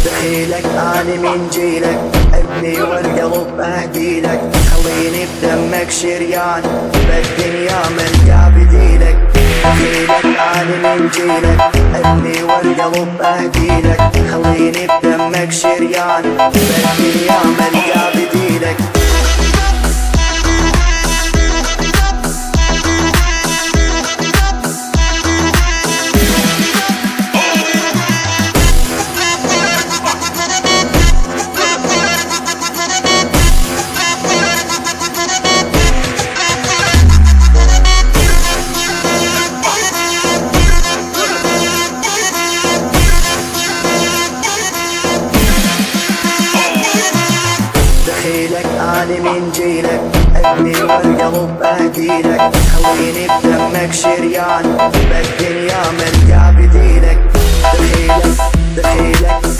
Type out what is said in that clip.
دخيلك أنا من جيلك، ابني والقلب أهديلك، خليني بدمك شريان بالدنيا ملقى بديلك. دخيلك أنا من جيلك، ابني والقلب أهديلك، خليني بدمك شريان بالدنيا ملقى بديلك. دخيلك أنا من جيلك، ابني والقلب أهديلك، خليني بدمك شريان بالدنيا ملقى بديلك. دخيلك